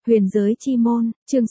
Huyền giới chi môn, chương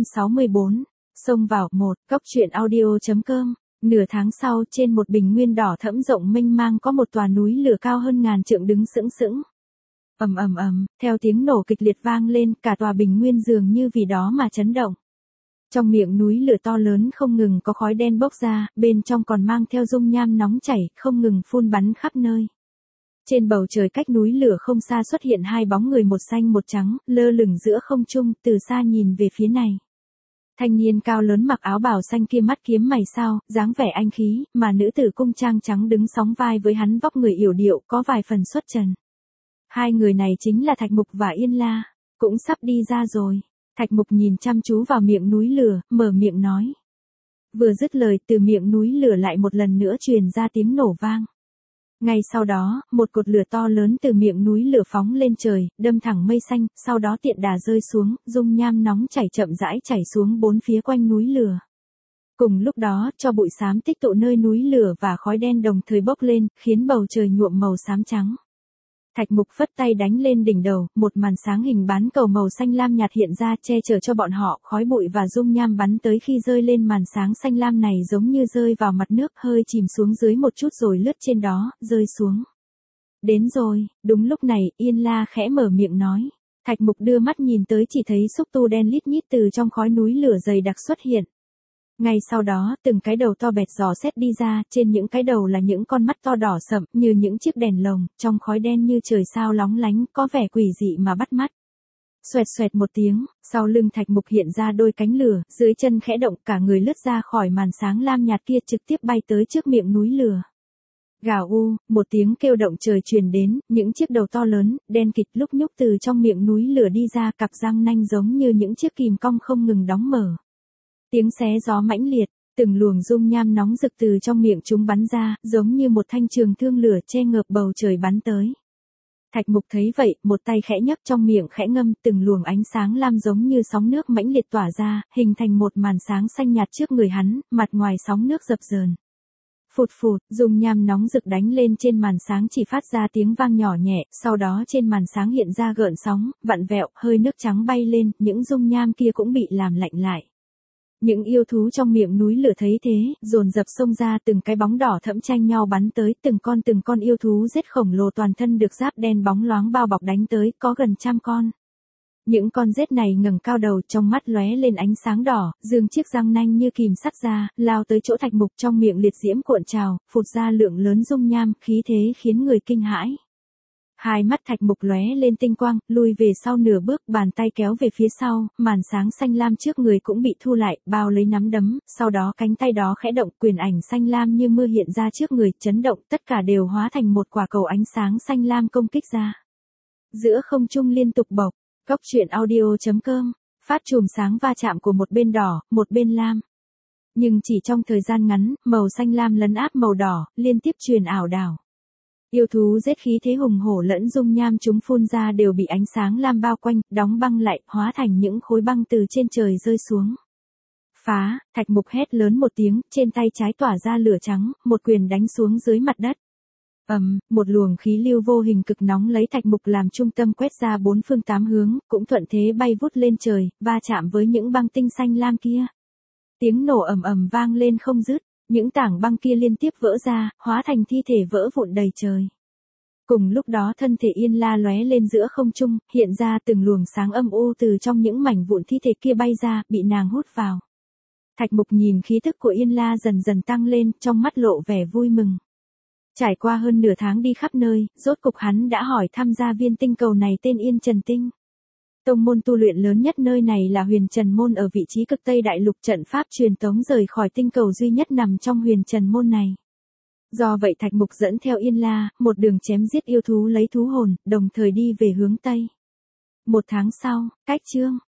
664. Xông vào, Cóc truyện audio.com. Nửa tháng sau, trên một bình nguyên đỏ thẫm rộng mênh mang có một tòa núi lửa cao hơn ngàn trượng đứng sững sững. Ầm ầm ầm, theo tiếng nổ kịch liệt vang lên, cả tòa bình nguyên dường như vì đó mà chấn động. Trong miệng núi lửa to lớn không ngừng có khói đen bốc ra, bên trong còn mang theo dung nham nóng chảy, không ngừng phun bắn khắp nơi. Trên bầu trời cách núi lửa không xa xuất hiện hai bóng người, một xanh một trắng, lơ lửng giữa không trung, từ xa nhìn về phía này. Thanh niên cao lớn mặc áo bào xanh kia mắt kiếm mày sao, dáng vẻ anh khí, mà nữ tử cung trang trắng đứng sóng vai với hắn, vóc người yểu điệu, có vài phần xuất trần. Hai người này chính là Thạch Mục và Yên La, cũng sắp đi ra rồi. Thạch Mục nhìn chăm chú vào miệng núi lửa, mở miệng nói. Vừa dứt lời, từ miệng núi lửa lại một lần nữa truyền ra tiếng nổ vang. Ngay sau đó, một cột lửa to lớn từ miệng núi lửa phóng lên trời, đâm thẳng mây xanh, sau đó tiện đà rơi xuống, dung nham nóng chảy chậm rãi chảy xuống bốn phía quanh núi lửa. Cùng lúc đó, cho bụi xám tích tụ nơi núi lửa và khói đen đồng thời bốc lên, khiến bầu trời nhuộm màu xám trắng. Thạch Mục phất tay đánh lên đỉnh đầu, một màn sáng hình bán cầu màu xanh lam nhạt hiện ra, che chở cho bọn họ, khói bụi và dung nham bắn tới khi rơi lên màn sáng xanh lam này giống như rơi vào mặt nước, hơi chìm xuống dưới một chút rồi lướt trên đó, rơi xuống. Đến rồi, đúng lúc này, Yên La khẽ mở miệng nói. Thạch Mục đưa mắt nhìn tới, chỉ thấy xúc tu đen lít nhít từ trong khói núi lửa dày đặc xuất hiện. Ngay sau đó, từng cái đầu to bẹt dò xét đi ra, trên những cái đầu là những con mắt to đỏ sậm, như những chiếc đèn lồng, trong khói đen như trời sao lóng lánh, có vẻ quỷ dị mà bắt mắt. Xoẹt xoẹt một tiếng, sau lưng Thạch Mục hiện ra đôi cánh lửa, dưới chân khẽ động, cả người lướt ra khỏi màn sáng lam nhạt kia, trực tiếp bay tới trước miệng núi lửa. Gào u, một tiếng kêu động trời truyền đến, những chiếc đầu to lớn, đen kịt lúc nhúc từ trong miệng núi lửa đi ra, cặp răng nanh giống như những chiếc kìm cong không ngừng đóng mở. Tiếng xé gió mãnh liệt, từng luồng dung nham nóng rực từ trong miệng chúng bắn ra, giống như một thanh trường thương lửa che ngợp bầu trời bắn tới. Thạch Mục thấy vậy, một tay khẽ nhấc, trong miệng khẽ ngâm, từng luồng ánh sáng lam giống như sóng nước mãnh liệt tỏa ra, hình thành một màn sáng xanh nhạt trước người hắn, mặt ngoài sóng nước dập dờn. Phụt phụt, dung nham nóng rực đánh lên trên màn sáng chỉ phát ra tiếng vang nhỏ nhẹ, sau đó trên màn sáng hiện ra gợn sóng, vặn vẹo, hơi nước trắng bay lên, những dung nham kia cũng bị làm lạnh lại. Những yêu thú trong miệng núi lửa thấy thế, dồn dập xông ra, từng cái bóng đỏ thẫm tranh nhau bắn tới, từng con yêu thú rết khổng lồ toàn thân được giáp đen bóng loáng bao bọc đánh tới, có gần 100 con. Những con rết này ngẩng cao đầu, trong mắt lóe lên ánh sáng đỏ, dương chiếc răng nanh như kìm sắt ra, lao tới chỗ Thạch Mục, trong miệng liệt diễm cuộn trào, phụt ra lượng lớn dung nham, khí thế khiến người kinh hãi. Hai mắt Thạch Mục lóe lên tinh quang, lùi về sau nửa bước, bàn tay kéo về phía sau, màn sáng xanh lam trước người cũng bị thu lại, bao lấy nắm đấm, sau đó cánh tay đó khẽ động, quyền ảnh xanh lam như mưa hiện ra trước người, chấn động, tất cả đều hóa thành một quả cầu ánh sáng xanh lam công kích ra. Giữa không trung liên tục bộc, Cóc truyện audio.com, phát chùm sáng va chạm của một bên đỏ, một bên lam. Nhưng chỉ trong thời gian ngắn, màu xanh lam lấn áp màu đỏ, liên tiếp truyền ảo đảo. Yêu thú giết khí thế hùng hổ lẫn dung nham chúng phun ra đều bị ánh sáng lam bao quanh, đóng băng lại, hóa thành những khối băng từ trên trời rơi xuống. Phá, Thạch Mục hét lớn một tiếng, trên tay trái tỏa ra lửa trắng, một quyền đánh xuống dưới mặt đất. Một luồng khí lưu vô hình cực nóng lấy Thạch Mục làm trung tâm quét ra bốn phương tám hướng, cũng thuận thế bay vút lên trời, va chạm với những băng tinh xanh lam kia. Tiếng nổ ầm ầm vang lên không dứt. Những tảng băng kia liên tiếp vỡ ra, hóa thành thi thể vỡ vụn đầy trời. Cùng lúc đó thân thể Yên La lóe lên giữa không trung, hiện ra từng luồng sáng âm u từ trong những mảnh vụn thi thể kia bay ra, bị nàng hút vào. Thạch Mục nhìn khí tức của Yên La dần dần tăng lên, trong mắt lộ vẻ vui mừng. Trải qua hơn nửa tháng đi khắp nơi, rốt cục hắn đã hỏi tham gia viên tinh cầu này tên Yên Trần Tinh. Tông môn tu luyện lớn nhất nơi này là Huyền Trần Môn ở vị trí cực Tây Đại Lục, trận pháp truyền tống rời khỏi tinh cầu duy nhất nằm trong Huyền Trần Môn này. Do vậy Thạch Mục dẫn theo Yên La, một đường chém giết yêu thú lấy thú hồn, đồng thời đi về hướng Tây. Một tháng sau, cách chương.